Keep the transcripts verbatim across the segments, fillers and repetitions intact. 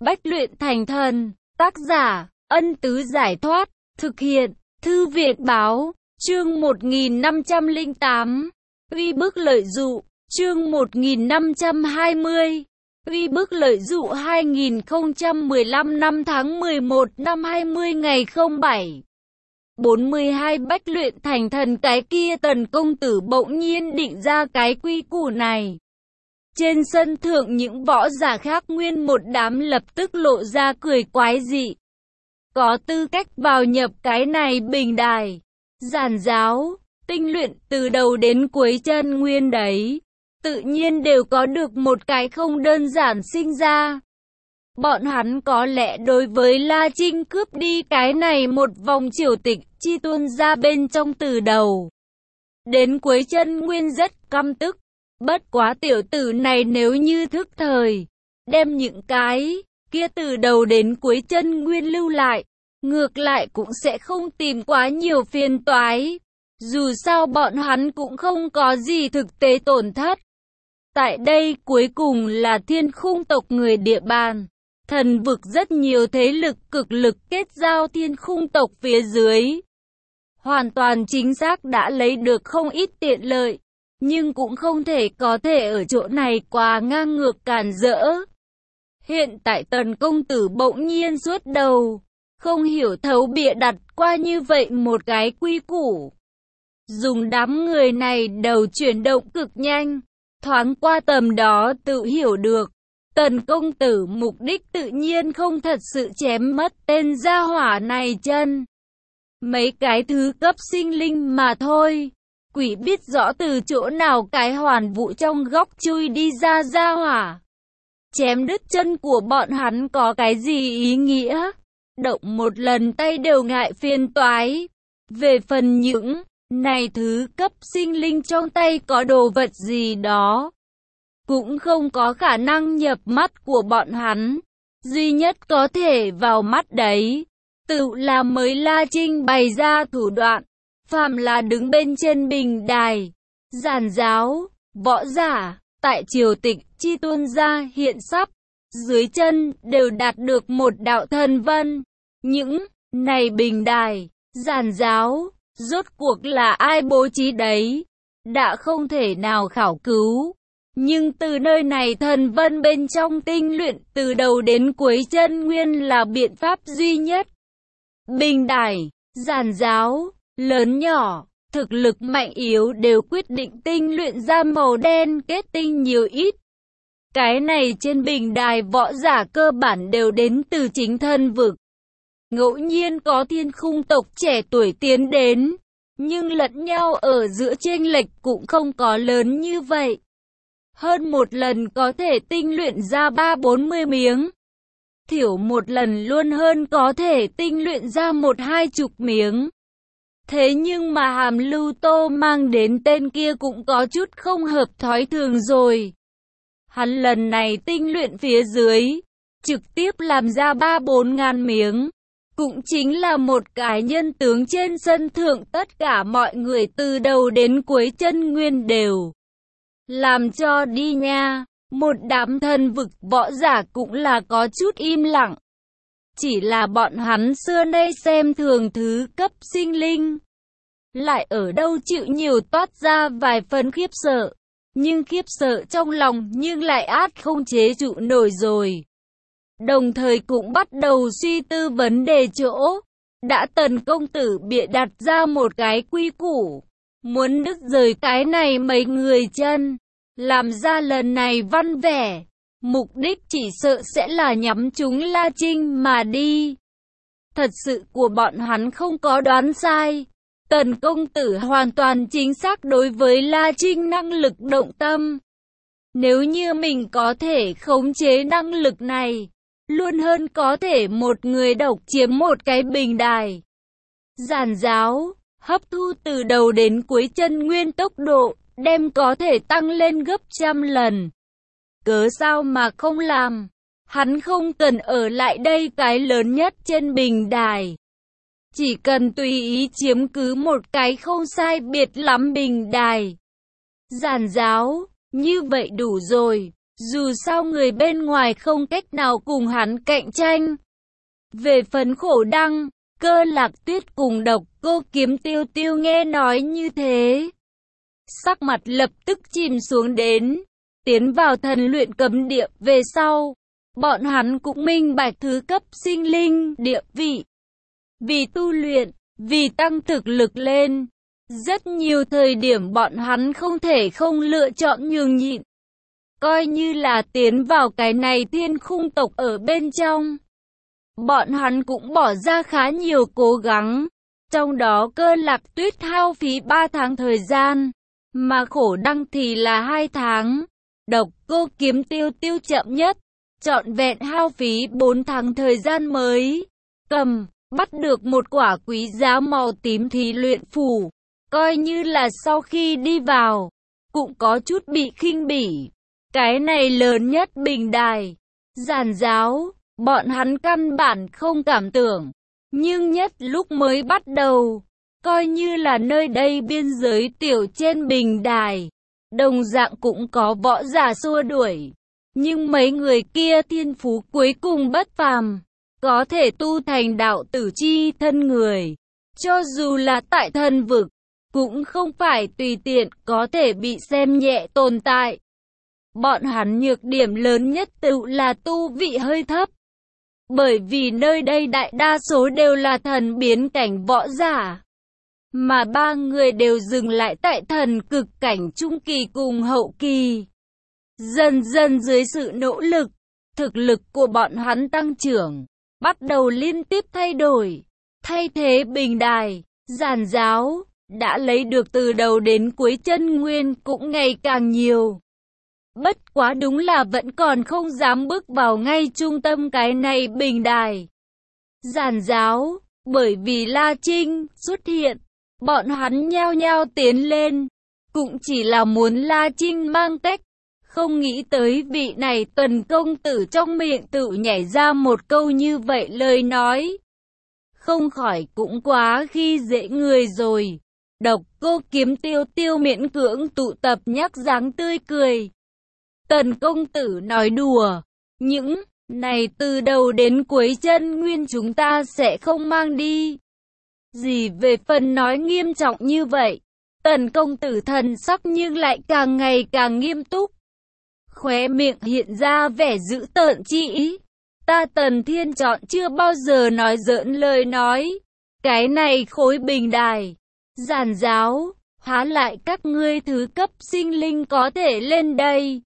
Bách luyện thành thần. Tác giả, Ân Tứ Giải Thoát. Thực hiện, Thư viện Báo. Chương một nghìn năm trăm lẻ tám. Uy bức lợi dụ. Chương một nghìn năm trăm hai mươi. Uy bức lợi dụ hai nghìn không trăm mười lăm năm tháng mười một năm hai mươi ngày không bảy. bốn mươi hai Bách luyện thành thần. Cái kia Tần công tử bỗng nhiên định ra cái quy củ này. Trên sân thượng những võ giả khác nguyên một đám lập tức lộ ra cười quái dị. Có tư cách vào nhập cái này bình đài, giản giáo, tinh luyện từ đầu đến cuối chân nguyên đấy, tự nhiên đều có được một cái không đơn giản sinh ra. Bọn hắn có lẽ đối với La Trinh cướp đi cái này một vòng triều tịch chi tuôn ra bên trong từ đầu đến cuối chân nguyên rất căm tức. Bất quá tiểu tử này nếu như thức thời, đem những cái kia từ đầu đến cuối chân nguyên lưu lại, ngược lại cũng sẽ không tìm quá nhiều phiền toái. Dù sao bọn hắn cũng không có gì thực tế tổn thất. Tại đây cuối cùng là Thiên Khung tộc người địa bàn. Thần vực rất nhiều thế lực cực lực kết giao Thiên Khung tộc phía dưới. Hoàn toàn chính xác đã lấy được không ít tiện lợi. Nhưng cũng không thể có thể ở chỗ này quá ngang ngược cản rỡ. Hiện tại Tần công tử bỗng nhiên suốt đầu, không hiểu thấu bịa đặt qua như vậy một cái quy củ. Dùng đám người này đầu chuyển động cực nhanh, thoáng qua tầm đó tự hiểu được. Tần công tử mục đích tự nhiên không thật sự chém mất tên gia hỏa này chân. Mấy cái thứ cấp sinh linh mà thôi. Quỷ biết rõ từ chỗ nào cái hoàn vụ trong góc chui đi ra gia hỏa. Chém đứt chân của bọn hắn có cái gì ý nghĩa? Động một lần tay đều ngại phiền toái. Về phần những này thứ cấp sinh linh trong tay có đồ vật gì đó, cũng không có khả năng nhập mắt của bọn hắn. Duy nhất có thể vào mắt đấy, tự là mới La Trinh bày ra thủ đoạn. Phàm là đứng bên trên bình đài, giản giáo, võ giả, tại triều tịch chi tuôn ra hiện sắp, dưới chân đều đạt được một đạo thần vân. Những này bình đài, giản giáo, rốt cuộc là ai bố trí đấy, đã không thể nào khảo cứu. Nhưng từ nơi này thần vân bên trong tinh luyện từ đầu đến cuối chân nguyên là biện pháp duy nhất. Bình đài, giản giáo, lớn nhỏ, thực lực mạnh yếu đều quyết định tinh luyện ra màu đen kết tinh nhiều ít. Cái này trên bình đài võ giả cơ bản đều đến từ chính thân vực. Ngẫu nhiên có Thiên Khung tộc trẻ tuổi tiến đến, nhưng lẫn nhau ở giữa chênh lệch cũng không có lớn như vậy. Hơn một lần có thể tinh luyện ra ba bốn mươi miếng. Thiểu một lần luôn hơn có thể tinh luyện ra một hai chục miếng. Thế nhưng mà Hàm Lưu Tô mang đến tên kia cũng có chút không hợp thói thường rồi. Hắn lần này tinh luyện phía dưới, trực tiếp làm ra ba bốn ngàn miếng. Cũng chính là một cái nhân tướng trên sân thượng tất cả mọi người từ đầu đến cuối chân nguyên đều. Làm cho đi nha, một đám thần vực võ giả cũng là có chút im lặng. Chỉ là bọn hắn xưa nay xem thường thứ cấp sinh linh, lại ở đâu chịu nhiều toát ra vài phần khiếp sợ. Nhưng khiếp sợ trong lòng nhưng lại át không chế trụ nổi rồi. Đồng thời cũng bắt đầu suy tư vấn đề chỗ. Đã Tần công tử bịa đặt ra một cái quy củ, muốn đứt rời cái này mấy người chân, làm ra lần này văn vẻ. Mục đích chỉ sợ sẽ là nhắm chúng La Trinh mà đi. Thật sự của bọn hắn không có đoán sai. Tần công tử hoàn toàn chính xác đối với La Trinh năng lực động tâm. Nếu như mình có thể khống chế năng lực này, luôn hơn có thể một người độc chiếm một cái bình đài. Giản giáo, hấp thu từ đầu đến cuối chân nguyên tốc độ, đem có thể tăng lên gấp trăm lần. Cớ sao mà không làm? Hắn không cần ở lại đây cái lớn nhất trên bình đài. Chỉ cần tùy ý chiếm cứ một cái không sai biệt lắm bình đài. Giản giáo, như vậy đủ rồi. Dù sao người bên ngoài không cách nào cùng hắn cạnh tranh. Về phần Khổ Đăng, Cơ Lạc Tuyết cùng Độc Cô Kiếm Tiêu Tiêu nghe nói như thế, sắc mặt lập tức chìm xuống đến. Tiến vào thần luyện cấm địa về sau, bọn hắn cũng minh bạch thứ cấp sinh linh địa vị. Vì tu luyện, vì tăng thực lực lên, rất nhiều thời điểm bọn hắn không thể không lựa chọn nhường nhịn. Coi như là tiến vào cái này Thiên Khung tộc ở bên trong, bọn hắn cũng bỏ ra khá nhiều cố gắng. Trong đó Cơ Lạc Tuyết hao phí ba tháng thời gian, mà Khổ Đăng thì là hai tháng. Độc Cô Kiếm Tiêu Tiêu chậm nhất, trọn vẹn hao phí bốn tháng thời gian mới cầm, bắt được một quả quý giá màu tím thí luyện phù. Coi như là sau khi đi vào, cũng có chút bị khinh bỉ. Cái này lớn nhất bình đài, giàn giáo, bọn hắn căn bản không cảm tưởng. Nhưng nhất lúc mới bắt đầu, coi như là nơi đây biên giới tiểu trên bình đài, đồng dạng cũng có võ giả xua đuổi. Nhưng mấy người kia thiên phú cuối cùng bất phàm, có thể tu thành đạo tử chi thân người. Cho dù là tại thần vực, cũng không phải tùy tiện có thể bị xem nhẹ tồn tại. Bọn hắn nhược điểm lớn nhất tự là tu vị hơi thấp. Bởi vì nơi đây đại đa số đều là thần biến cảnh võ giả, mà ba người đều dừng lại tại thần cực cảnh trung kỳ cùng hậu kỳ. Dần dần dưới sự nỗ lực, thực lực của bọn hắn tăng trưởng, bắt đầu liên tiếp thay đổi, thay thế bình đài, giàn giáo, đã lấy được từ đầu đến cuối chân nguyên cũng ngày càng nhiều. Bất quá đúng là vẫn còn không dám bước vào ngay trung tâm cái này bình đài, giàn giáo, bởi vì La Trinh xuất hiện, bọn hắn nhao nhao tiến lên, cũng chỉ là muốn La Trinh mang cách. Không nghĩ tới vị này Tuần công tử trong miệng tự nhảy ra một câu như vậy lời nói. Không khỏi cũng quá khi dễ người rồi. Độc Cô Kiếm Tiêu Tiêu miễn cưỡng tụ tập nhắc dáng tươi cười. Tần công tử nói đùa, những này từ đầu đến cuối chân nguyên chúng ta sẽ không mang đi. Gì về phần nói nghiêm trọng như vậy, Tần công tử thần sắc nhưng lại càng ngày càng nghiêm túc. Khóe miệng hiện ra vẻ dữ tợn chi ý. Ta Tần Thiên Chọn chưa bao giờ nói giỡn lời nói. Cái này khối bình đài, giàn giáo, há lại các ngươi thứ cấp sinh linh có thể lên đây.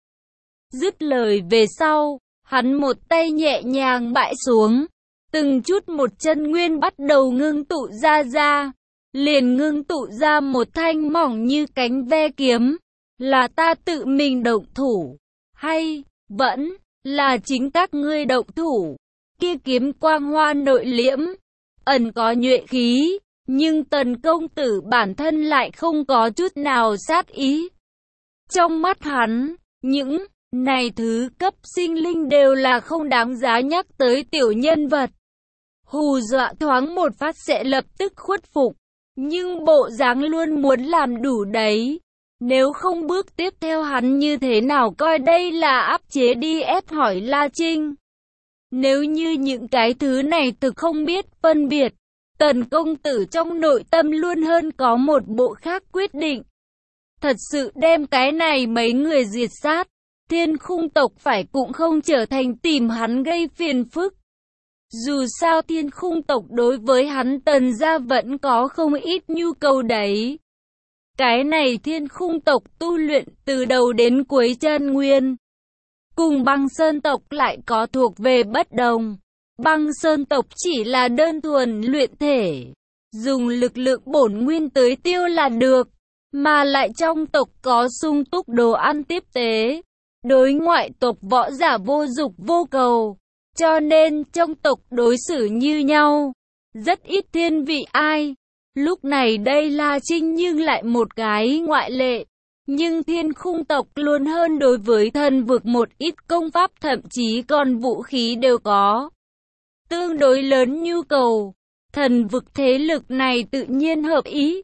Dứt lời về sau, hắn một tay nhẹ nhàng bãi xuống. Từng chút một chân nguyên bắt đầu ngưng tụ ra ra. Liền ngưng tụ ra một thanh mỏng như cánh ve kiếm. Là ta tự mình động thủ, hay vẫn là chính các ngươi động thủ? Kia kiếm quang hoa nội liễm, ẩn có nhuệ khí, nhưng Tần công tử bản thân lại không có chút nào sát ý. Trong mắt hắn, những này thứ cấp sinh linh đều là không đáng giá nhắc tới tiểu nhân vật. Hù dọa thoáng một phát sẽ lập tức khuất phục, nhưng bộ dáng luôn muốn làm đủ đấy. Nếu không bước tiếp theo hắn như thế nào coi đây là áp chế đi ép hỏi La Trinh. Nếu như những cái thứ này thực không biết phân biệt, Tần công tử trong nội tâm luôn hơn có một bộ khác quyết định. Thật sự đem cái này mấy người diệt sát, Thiên Khung tộc phải cũng không trở thành tìm hắn gây phiền phức. Dù sao Thiên Khung tộc đối với hắn Tần gia vẫn có không ít nhu cầu đấy. Cái này Thiên Khung tộc tu luyện từ đầu đến cuối chân nguyên, cùng Băng Sơn tộc lại có thuộc về bất đồng. Băng Sơn tộc chỉ là đơn thuần luyện thể, dùng lực lượng bổn nguyên tới tiêu là được, mà lại trong tộc có sung túc đồ ăn tiếp tế. Đối ngoại tộc võ giả vô dục vô cầu, cho nên trong tộc đối xử như nhau, rất ít thiên vị ai. Lúc này đây La Trinh nhưng lại một cái ngoại lệ, nhưng Thiên Khung tộc luôn hơn đối với thần vực một ít công pháp, thậm chí còn vũ khí đều có tương đối lớn nhu cầu. Thần vực thế lực này tự nhiên hợp ý.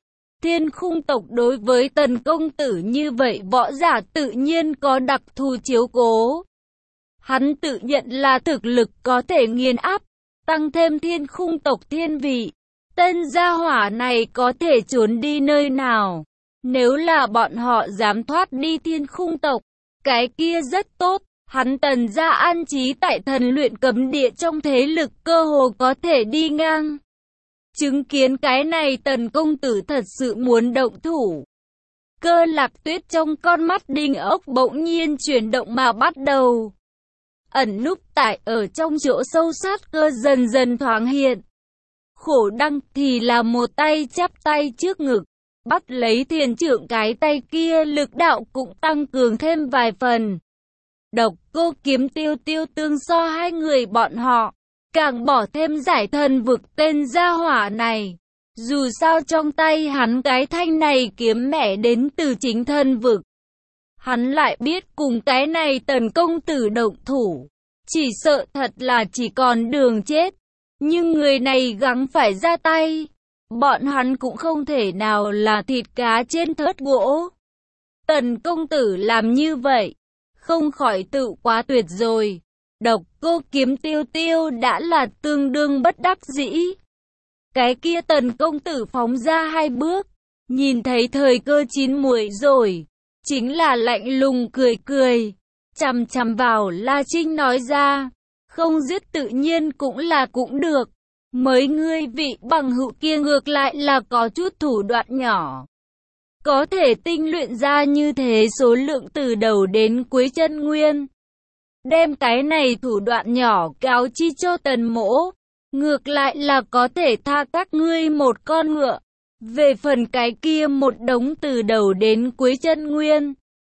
Thiên Khung tộc đối với Tần công tử như vậy võ giả tự nhiên có đặc thù chiếu cố. Hắn tự nhận là thực lực có thể nghiền áp, tăng thêm Thiên Khung tộc thiên vị. Tên gia hỏa này có thể trốn đi nơi nào? Nếu là bọn họ dám thoát đi Thiên Khung tộc, cái kia rất tốt. Hắn Tần gia an trí tại thần luyện cấm địa trong thế lực cơ hồ có thể đi ngang. Chứng kiến cái này Tần công tử thật sự muốn động thủ. Cơ Lạc Tuyết trong con mắt đinh ốc bỗng nhiên chuyển động mà bắt đầu. Ẩn núp tại ở trong chỗ sâu sát cơ dần dần thoáng hiện. Khổ Đăng thì là một tay chắp tay trước ngực, bắt lấy thiền trưởng, cái tay kia lực đạo cũng tăng cường thêm vài phần. Độc Cô Kiếm Tiêu Tiêu tương so hai người bọn họ, càng bỏ thêm giải thần vực tên gia hỏa này. Dù sao trong tay hắn cái thanh này kiếm mẹ đến từ chính thân vực. Hắn lại biết cùng cái này Tần công tử động thủ, chỉ sợ thật là chỉ còn đường chết. Nhưng người này gắng phải ra tay, bọn hắn cũng không thể nào là thịt cá trên thớt gỗ. Tần công tử làm như vậy, không khỏi tự quá tuyệt rồi. Độc Cô Kiếm Tiêu Tiêu đã là tương đương bất đắc dĩ. Cái kia Tần công tử phóng ra hai bước, nhìn thấy thời cơ chín muồi rồi, chính là lạnh lùng cười cười, chằm chằm vào La Trinh nói ra, không giết tự nhiên cũng là cũng được. Mấy ngươi vị bằng hữu kia ngược lại là có chút thủ đoạn nhỏ, có thể tinh luyện ra như thế số lượng từ đầu đến cuối chân nguyên. Đem cái này thủ đoạn nhỏ cáo chi cho Tần mỗ, ngược lại là có thể tha các ngươi một con ngựa. Về phần cái kia một đống từ đầu đến cuối chân nguyên,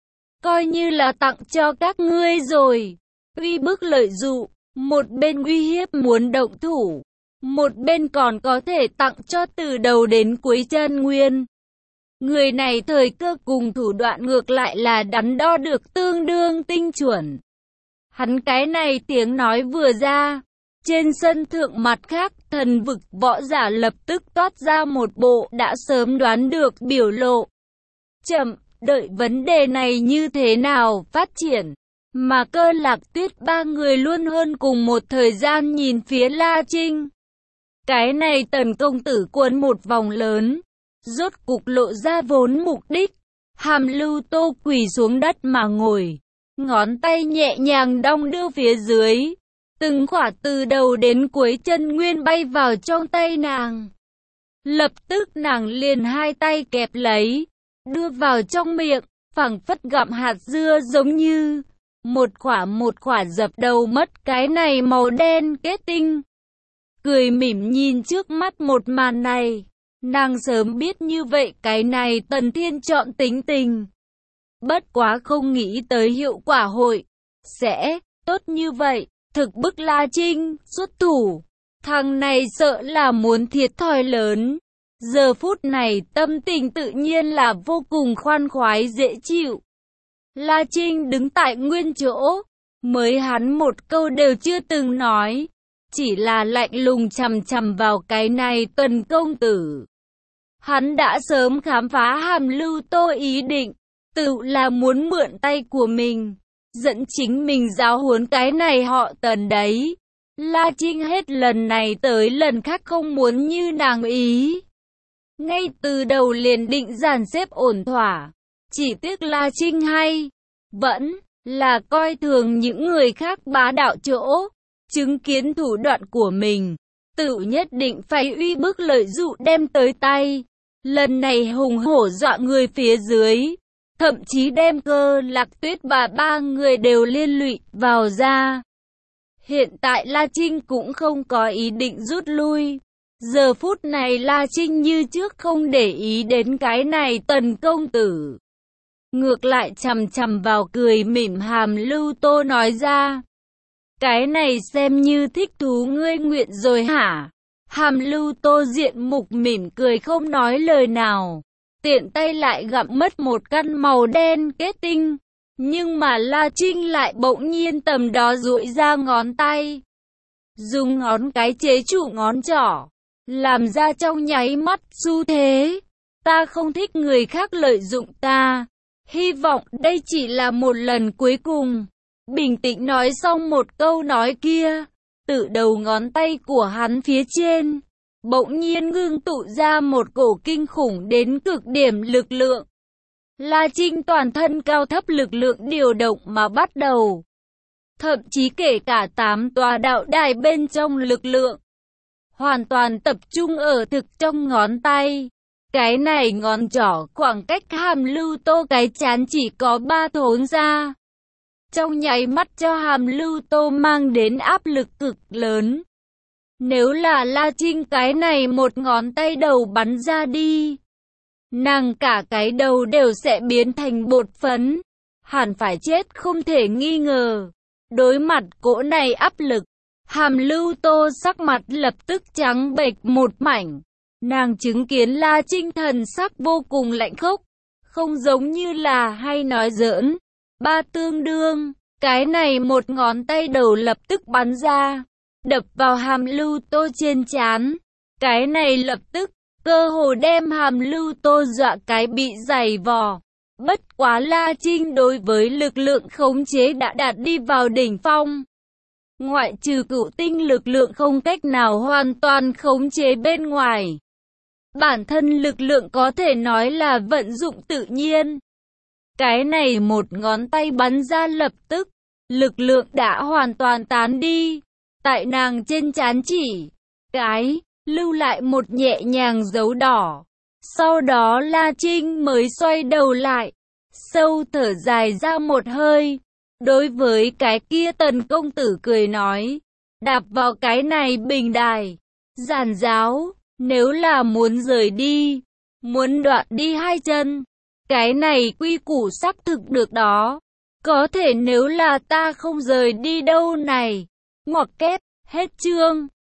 coi như là tặng cho các ngươi rồi. Uy bức lợi dụ, một bên uy hiếp muốn động thủ, một bên còn có thể tặng cho từ đầu đến cuối chân nguyên. Người này thời cơ cùng thủ đoạn ngược lại là đắn đo được tương đương tinh chuẩn. Hắn cái này tiếng nói vừa ra, trên sân thượng mặt khác thần vực võ giả lập tức toát ra một bộ đã sớm đoán được biểu lộ. Chậm, đợi vấn đề này như thế nào phát triển, mà Cơ Lạc Tuyết ba người luôn hơn cùng một thời gian nhìn phía La Trinh. Cái này Tần công tử cuốn một vòng lớn, rốt cục lộ ra vốn mục đích. Hàm Lưu Tô quỳ xuống đất mà ngồi, ngón tay nhẹ nhàng đong đưa phía dưới, từng khỏa từ đầu đến cuối chân nguyên bay vào trong tay nàng. Lập tức nàng liền hai tay kẹp lấy, đưa vào trong miệng, phảng phất gặm hạt dưa giống như một khỏa một khỏa dập đầu mất cái này màu đen kết tinh. Cười mỉm nhìn trước mắt một màn này, nàng sớm biết như vậy cái này Tần Thiên chọn tính tình. Bất quá không nghĩ tới hiệu quả hội sẽ tốt như vậy, thực bức La Trinh xuất thủ. Thằng này sợ là muốn thiệt thòi lớn. Giờ phút này tâm tình tự nhiên là vô cùng khoan khoái dễ chịu. La Trinh đứng tại nguyên chỗ, mới hắn một câu đều chưa từng nói, chỉ là lạnh lùng chằm chằm vào cái này Tần công tử. Hắn đã sớm khám phá Hàm Lưu Tô ý định, tự là muốn mượn tay của mình, dẫn chính mình giáo huấn cái này họ Tần đấy. La Trinh hết lần này tới lần khác không muốn như nàng ý. Ngay từ đầu liền định dàn xếp ổn thỏa, chỉ tiếc La Trinh hay vẫn là coi thường những người khác bá đạo chỗ, chứng kiến thủ đoạn của mình, tự nhất định phải uy bức lợi dụ đem tới tay. Lần này hùng hổ dọa người phía dưới, thậm chí đem Cơ Lạc Tuyết và ba người đều liên lụy vào ra. Hiện tại La Trinh cũng không có ý định rút lui. Giờ phút này La Trinh như trước không để ý đến cái này Tần công tử. Ngược lại chằm chằm vào cười mỉm Hàm Lưu Tô nói ra. Cái này xem như thích thú ngươi nguyện rồi hả? Hàm Lưu Tô diện mục mỉm cười không nói lời nào, tiện tay lại gặm mất một căn màu đen kết tinh. Nhưng mà La Trinh lại bỗng nhiên tầm đó duỗi ra ngón tay, dùng ngón cái chế trụ ngón trỏ, làm ra trong nháy mắt xu thế. Ta không thích người khác lợi dụng ta. Hy vọng đây chỉ là một lần cuối cùng. Bình tĩnh nói xong một câu nói kia, từ đầu ngón tay của hắn phía trên, bỗng nhiên ngưng tụ ra một cổ kinh khủng đến cực điểm lực lượng. La Trinh toàn thân cao thấp lực lượng điều động mà bắt đầu. Thậm chí kể cả tám tòa đạo đài bên trong lực lượng, hoàn toàn tập trung ở thực trong ngón tay. Cái này ngón trỏ khoảng cách Hàm Lưu Tô cái chán chỉ có ba thốn ra. Trong nháy mắt cho Hàm Lưu Tô mang đến áp lực cực lớn. Nếu là La Trinh cái này một ngón tay đầu bắn ra đi, nàng cả cái đầu đều sẽ biến thành bột phấn, hẳn phải chết không thể nghi ngờ. Đối mặt cỗ này áp lực, Hàm Lưu Tô sắc mặt lập tức trắng bệch một mảnh. Nàng chứng kiến La Trinh thần sắc vô cùng lạnh khốc, không giống như là hay nói giỡn. Ba tương đương, cái này một ngón tay đầu lập tức bắn ra, đập vào Hàm Lưu Tô trên trán. Cái này lập tức, cơ hồ đem Hàm Lưu Tô dọa cái bị giày vò. Bất quá La Trinh đối với lực lượng khống chế đã đạt đi vào đỉnh phong. Ngoại trừ cửu tinh lực lượng không cách nào hoàn toàn khống chế bên ngoài, bản thân lực lượng có thể nói là vận dụng tự nhiên. Cái này một ngón tay bắn ra lập tức, lực lượng đã hoàn toàn tán đi. Tại nàng trên trán chỉ cái, lưu lại một nhẹ nhàng dấu đỏ. Sau đó La Trinh mới xoay đầu lại, sâu thở dài ra một hơi. Đối với cái kia Tần công tử cười nói, đạp vào cái này bình đài, giản giáo, nếu là muốn rời đi, muốn đoạn đi hai chân, cái này quy củ xác thực được đó. Có thể nếu là ta không rời đi đâu này, ngoặc kép, hết chương.